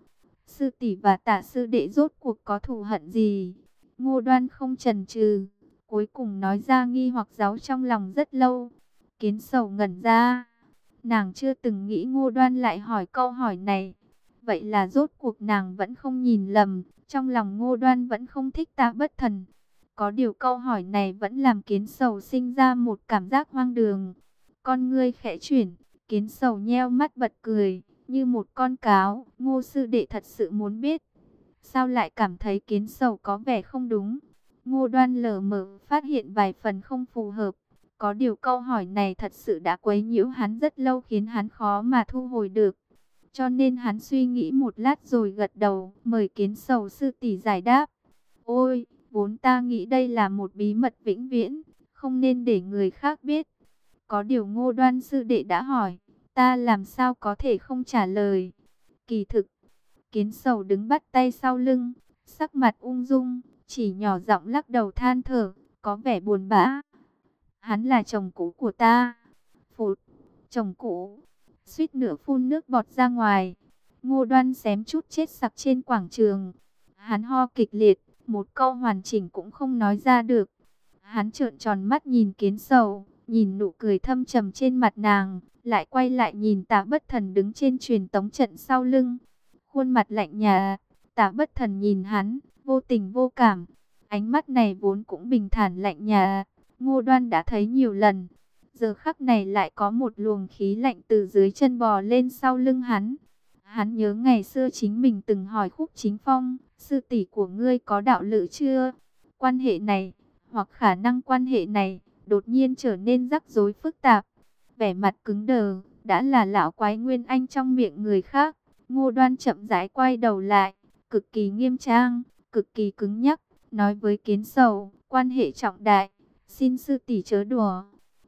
Sư tỷ và Tả sư đệ rốt cuộc có thù hận gì? Ngô Đoan không chần chừ, cuối cùng nói ra nghi hoặc giấu trong lòng rất lâu. Kiến Sầu ngẩn ra, nàng chưa từng nghĩ Ngô Đoan lại hỏi câu hỏi này. Vậy là rốt cuộc nàng vẫn không nhìn lầm, trong lòng Ngô Đoan vẫn không thích Tạ Bất Thần. Có điều câu hỏi này vẫn làm Kiến Sầu sinh ra một cảm giác hoang đường. Con ngươi khẽ chuyển, Kiến Sầu nheo mắt bật cười, như một con cáo. Ngô sư đệ thật sự muốn biết, sao lại cảm thấy Kiến Sầu có vẻ không đúng? Ngô Đoan lờ mờ phát hiện vài phần không phù hợp. Có điều câu hỏi này thật sự đã quấy nhiễu hắn rất lâu, khiến hắn khó mà thu hồi được. Cho nên hắn suy nghĩ một lát rồi gật đầu, mời Kiến Sầu sư tỷ giải đáp. Ôi, vốn ta nghĩ đây là một bí mật vĩnh viễn, không nên để người khác biết. Có điều Ngô Đoan sư đệ đã hỏi, ta làm sao có thể không trả lời. Kỳ thực, Kiến Sầu đứng bắt tay sau lưng, sắc mặt ung dung, chỉ nhỏ giọng lắc đầu than thở, có vẻ buồn bã. Hắn là chồng cũ của ta. Phụt, chồng cũ, suýt nửa phun nước bọt ra ngoài. Ngô Đoan xém chút chết sặc trên quảng trường. Hắn ho kịch liệt, một câu hoàn chỉnh cũng không nói ra được. Hắn trợn tròn mắt nhìn Kiến Sầu, nhìn nụ cười thâm trầm trên mặt nàng, lại quay lại nhìn Tạ Bất Thần đứng trên truyền tống trận sau lưng. Khuôn mặt lạnh nhà, Tạ Bất Thần nhìn hắn, vô tình vô cảm. Ánh mắt này vốn cũng bình thản lạnh nhà, Ngô Đoan đã thấy nhiều lần. Giờ khắc này lại có một luồng khí lạnh từ dưới chân bò lên sau lưng hắn. Hắn nhớ ngày xưa chính mình từng hỏi Khúc Chính Phong, sư tỷ của ngươi có đạo lữ chưa? Quan hệ này, hoặc khả năng quan hệ này, đột nhiên trở nên rắc rối phức tạp. Vẻ mặt cứng đờ, đã là lão quái Nguyên Anh trong miệng người khác. Ngô Đoan chậm rãi quay đầu lại, cực kỳ nghiêm trang, cực kỳ cứng nhắc, nói với Kiến Sầu, quan hệ trọng đại, xin sư tỷ chớ đùa.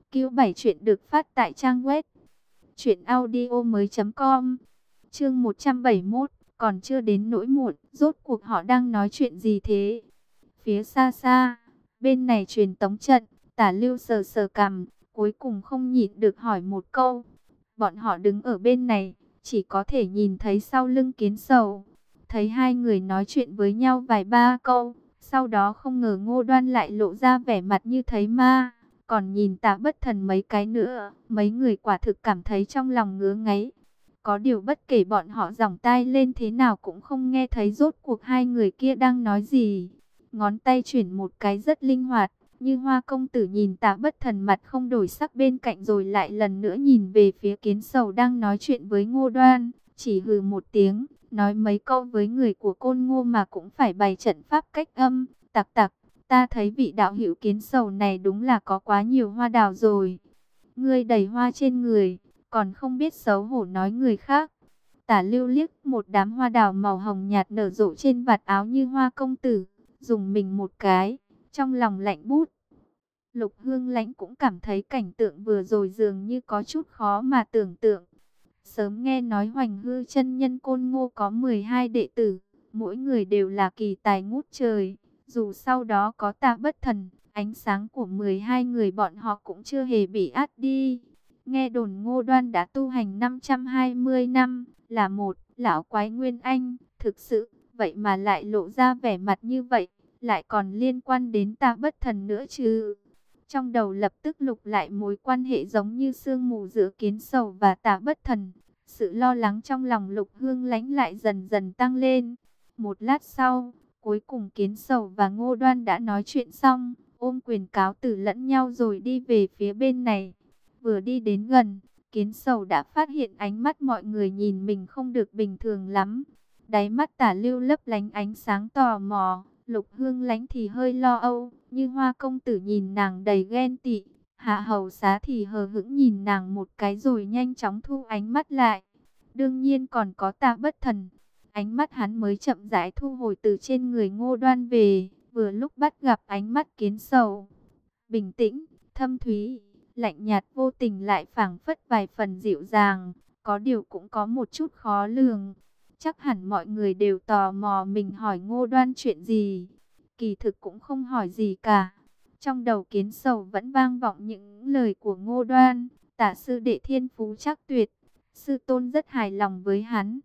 Q7 chuyện được phát tại trang web truyệnaudiomoi.com. Chương 171, còn chưa đến nỗi muộn, rốt cuộc họ đang nói chuyện gì thế? Phía xa xa, bên này truyền tống trận, Tả Lưu sờ sờ cằm, cuối cùng không nhịn được hỏi một câu. Bọn họ đứng ở bên này, chỉ có thể nhìn thấy sau lưng Kiến Sầu. Thấy hai người nói chuyện với nhau vài ba câu, sau đó không ngờ Ngô Đoan lại lộ ra vẻ mặt như thấy ma. Còn nhìn Tạ Bất Thần mấy cái nữa, mấy người quả thực cảm thấy trong lòng ngứa ngáy. Có điều bất kể bọn họ giỏng tai lên thế nào cũng không nghe thấy rốt cuộc hai người kia đang nói gì. Ngón tay chuyển một cái rất linh hoạt, như Hoa công tử nhìn Tạ Bất Thần mặt không đổi sắc bên cạnh rồi lại lần nữa nhìn về phía Kiến Sầu đang nói chuyện với Ngô Đoan, chỉ hừ một tiếng, nói mấy câu với người của Côn Ngô mà cũng phải bày trận pháp cách âm, tặc tặc. Ta thấy vị đạo hữu Kiến Sầu này đúng là có quá nhiều hoa đào rồi. Ngươi đầy hoa trên người, còn không biết xấu hổ nói người khác. Tả Lưu liếc một đám hoa đào màu hồng nhạt nở rộ trên vạt áo như Hoa công tử, dùng mình một cái, trong lòng lạnh bút. Lục Hương Lãnh cũng cảm thấy cảnh tượng vừa rồi dường như có chút khó mà tưởng tượng. Sớm nghe nói Hoành Hư chân nhân Côn Ngô có 12 đệ tử, mỗi người đều là kỳ tài ngút trời. Dù sau đó có Tạ Bất Thần, ánh sáng của 12 người bọn họ cũng chưa hề bị át đi. Nghe đồn Ngô Đoan đã tu hành 520 năm, là một lão quái Nguyên Anh, thực sự, vậy mà lại lộ ra vẻ mặt như vậy, lại còn liên quan đến Tạ Bất Thần nữa chứ. Trong đầu lập tức lục lại mối quan hệ giống như sương mù giữa Kiến Sầu và Tạ Bất Thần. Sự lo lắng trong lòng Lục Hương Lãnh lại dần dần tăng lên. Một lát sau, cuối cùng Kiến Sầu và Ngô Đoan đã nói chuyện xong, ôm quyền cáo từ lẫn nhau rồi đi về phía bên này. Vừa đi đến gần, Kiến Sầu đã phát hiện ánh mắt mọi người nhìn mình không được bình thường lắm. Đáy mắt Tả Lưu lấp lánh ánh sáng tò mò, Lục Hương Lãnh thì hơi lo âu, như Hoa công tử nhìn nàng đầy ghen tị. Hạ Hầu Xá thì hờ hững nhìn nàng một cái rồi nhanh chóng thu ánh mắt lại. Đương nhiên còn có Tạ Bất Thần. Ánh mắt hắn mới chậm rãi thu hồi từ trên người Ngô Đoan về, vừa lúc bắt gặp ánh mắt Kiến Sầu. Bình tĩnh, thâm thúy, lạnh nhạt vô tình lại phảng phất vài phần dịu dàng, có điều cũng có một chút khó lường. Chắc hẳn mọi người đều tò mò mình hỏi Ngô Đoan chuyện gì. Kỳ thực cũng không hỏi gì cả. Trong đầu Kiến Sầu vẫn vang vọng những lời của Ngô Đoan, Tả sư đệ thiên phú chắc tuyệt, sư tôn rất hài lòng với hắn.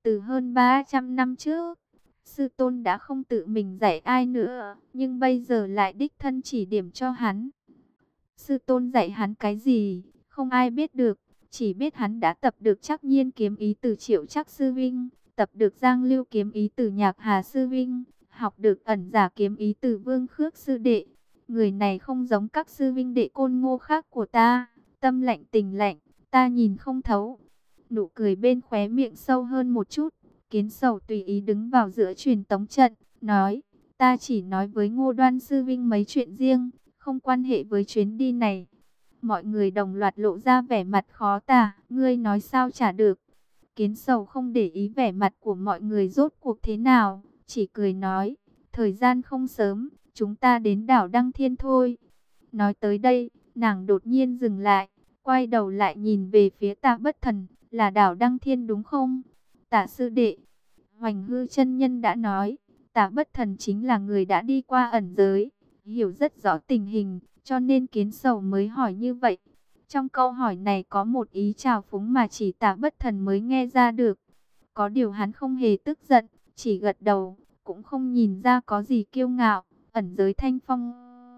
Từ hơn 300 năm trước, sư tôn đã không tự mình dạy ai nữa, nhưng bây giờ lại đích thân chỉ điểm cho hắn. Sư tôn dạy hắn cái gì, không ai biết được, chỉ biết hắn đã tập được Trắc Nhiên kiếm ý từ Triệu Trắc sư vinh, tập được Giang Lưu kiếm ý từ Nhạc Hà sư vinh, học được Ẩn Giả kiếm ý từ Vương Khước sư đệ. Người này không giống các sư vinh đệ Côn Ngô khác của ta, tâm lạnh tình lạnh, ta nhìn không thấu. Nụ cười bên khóe miệng sâu hơn một chút, Kiến Sầu tùy ý đứng vào giữa truyền tống trận, nói, ta chỉ nói với Ngô Đoan sư vinh mấy chuyện riêng, không quan hệ với chuyến đi này. Mọi người đồng loạt lộ ra vẻ mặt khó tả, ngươi nói sao chả được. Kiến Sầu không để ý vẻ mặt của mọi người rốt cuộc thế nào, chỉ cười nói, thời gian không sớm, chúng ta đến đảo Đăng Thiên thôi. Nói tới đây, nàng đột nhiên dừng lại, quay đầu lại nhìn về phía Tạ Bất Thần, là đảo Đăng Thiên đúng không? Tạ sư đệ, Hoành Hư chân nhân đã nói, Tạ Bất Thần chính là người đã đi qua ẩn giới, hiểu rất rõ tình hình, cho nên Kiến Sầu mới hỏi như vậy. Trong câu hỏi này có một ý trào phúng mà chỉ Tạ Bất Thần mới nghe ra được. Có điều hắn không hề tức giận, chỉ gật đầu, cũng không nhìn ra có gì kiêu ngạo. Ẩn giới Thanh Phong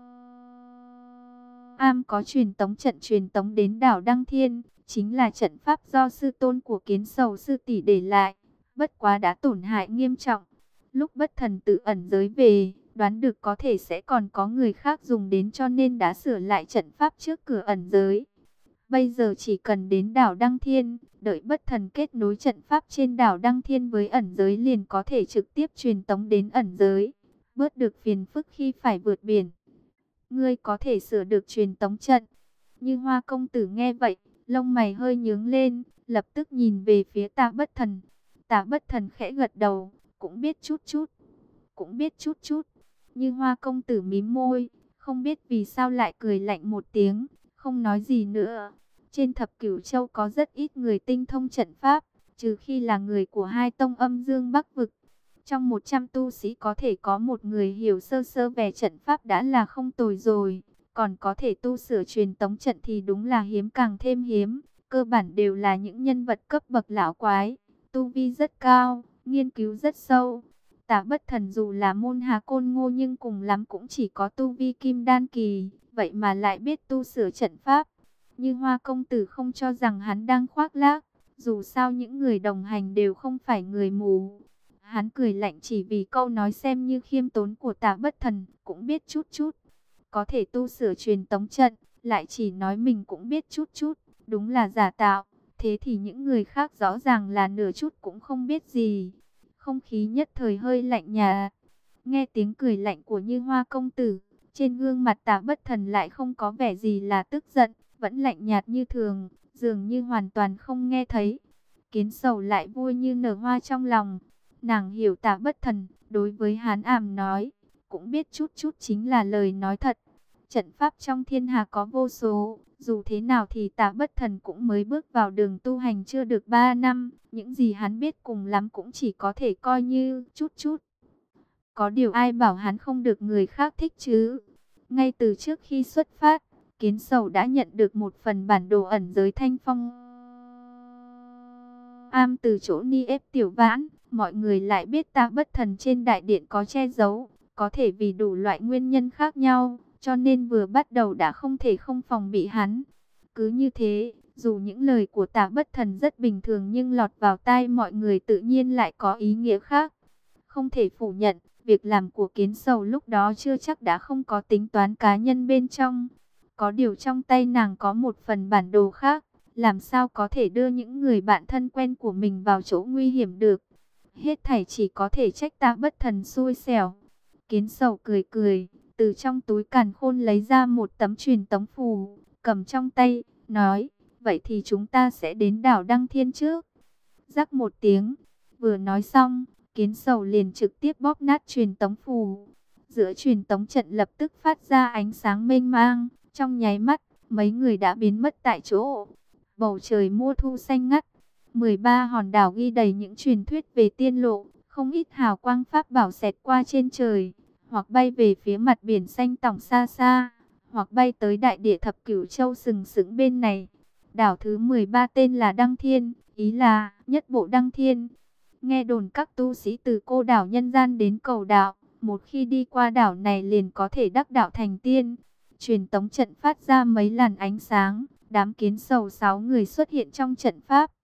Am có truyền tống đến đảo Đăng Thiên, chính là trận pháp do sư tôn của Kiến Sầu sư tỷ để lại, bất quá đã tổn hại nghiêm trọng. Lúc Bất Thần tự ẩn giới về, đoán được có thể sẽ còn có người khác dùng đến cho nên đã sửa lại trận pháp trước cửa ẩn giới. Bây giờ chỉ cần đến đảo Đăng Thiên, đợi Bất Thần kết nối trận pháp trên đảo Đăng Thiên với ẩn giới liền có thể trực tiếp truyền tống đến ẩn giới, bớt được phiền phức khi phải vượt biển. Ngươi có thể sửa được truyền tống trận. Như Hoa công tử nghe vậy, lông mày hơi nhướng lên, lập tức nhìn về phía Tạ Bất Thần. Tạ Bất Thần khẽ gật đầu, cũng biết chút chút, cũng biết chút chút. Như Hoa công tử mím môi, không biết vì sao lại cười lạnh một tiếng, không nói gì nữa. Trên Thập Cửu Châu có rất ít người tinh thông trận pháp, trừ khi là người của hai tông Âm Dương Bắc vực. Trong 100 tu sĩ có thể có một người hiểu sơ sơ về trận pháp đã là không tồi rồi. Còn có thể tu sửa truyền tống trận thì đúng là hiếm càng thêm hiếm. Cơ bản đều là những nhân vật cấp bậc lão quái, tu vi rất cao, nghiên cứu rất sâu. Tạ Bất Thần dù là môn hạ Côn Ngô nhưng cùng lắm cũng chỉ có tu vi kim đan kỳ, vậy mà lại biết tu sửa trận pháp. Như Hoa công tử không cho rằng hắn đang khoác lác, dù sao những người đồng hành đều không phải người mù. Hắn cười lạnh chỉ vì câu nói xem như khiêm tốn của Tạ Bất Thần, cũng biết chút chút. Có thể tu sửa truyền tống trận, lại chỉ nói mình cũng biết chút chút, đúng là giả tạo. Thế thì những người khác rõ ràng là nửa chút cũng không biết gì. Không khí nhất thời hơi lạnh nhạt. Nghe tiếng cười lạnh của Như Hoa công tử, trên gương mặt Tạ Bất Thần lại không có vẻ gì là tức giận, vẫn lạnh nhạt như thường, dường như hoàn toàn không nghe thấy. Kiến Sầu lại vui như nở hoa trong lòng. Nàng hiểu Tạ Bất Thần, đối với Hán Àm nói, cũng biết chút chút chính là lời nói thật. Trận pháp trong thiên hạ có vô số, dù thế nào thì Tạ Bất Thần cũng mới bước vào đường tu hành chưa được 3 năm, những gì hắn biết cùng lắm cũng chỉ có thể coi như chút chút. Có điều ai bảo hắn không được người khác thích chứ? Ngay từ trước khi xuất phát, Kiến Sầu đã nhận được một phần bản đồ ẩn giới Thanh Phong Am từ chỗ Ni ép Tiểu Vãn. Mọi người lại biết Tạ Bất Thần trên đại điện có che giấu, có thể vì đủ loại nguyên nhân khác nhau, cho nên vừa bắt đầu đã không thể không phòng bị hắn. Cứ như thế, dù những lời của Tạ Bất Thần rất bình thường nhưng lọt vào tai mọi người tự nhiên lại có ý nghĩa khác. Không thể phủ nhận, việc làm của Kiến Sầu lúc đó chưa chắc đã không có tính toán cá nhân bên trong. Có điều trong tay nàng có một phần bản đồ khác, làm sao có thể đưa những người bạn thân quen của mình vào chỗ nguy hiểm được. Hết thảy chỉ có thể trách Tạ Bất Thần xui xẻo. Kiến Sầu cười cười, từ trong túi càn khôn lấy ra một tấm truyền tống phù, cầm trong tay, nói, vậy thì chúng ta sẽ đến đảo Đăng Thiên trước. Rắc một tiếng, vừa nói xong, Kiến Sầu liền trực tiếp bóp nát truyền tống phù. Giữa truyền tống trận lập tức phát ra ánh sáng mênh mang, trong nháy mắt, mấy người đã biến mất tại chỗ. Bầu trời mùa thu xanh ngắt, 13 hòn đảo ghi đầy những truyền thuyết về tiên lộ, không ít hào quang pháp bảo xẹt qua trên trời, hoặc bay về phía mặt biển xanh tỏng xa xa, hoặc bay tới đại địa Thập Cửu Châu sừng sững bên này. Đảo thứ 13 tên là Đăng Thiên, ý là nhất bộ Đăng Thiên. Nghe đồn các tu sĩ từ cô đảo nhân gian đến cầu đạo, một khi đi qua đảo này liền có thể đắc đạo thành tiên. Truyền tống trận phát ra mấy làn ánh sáng, đám kiến sầu 6 người xuất hiện trong trận pháp.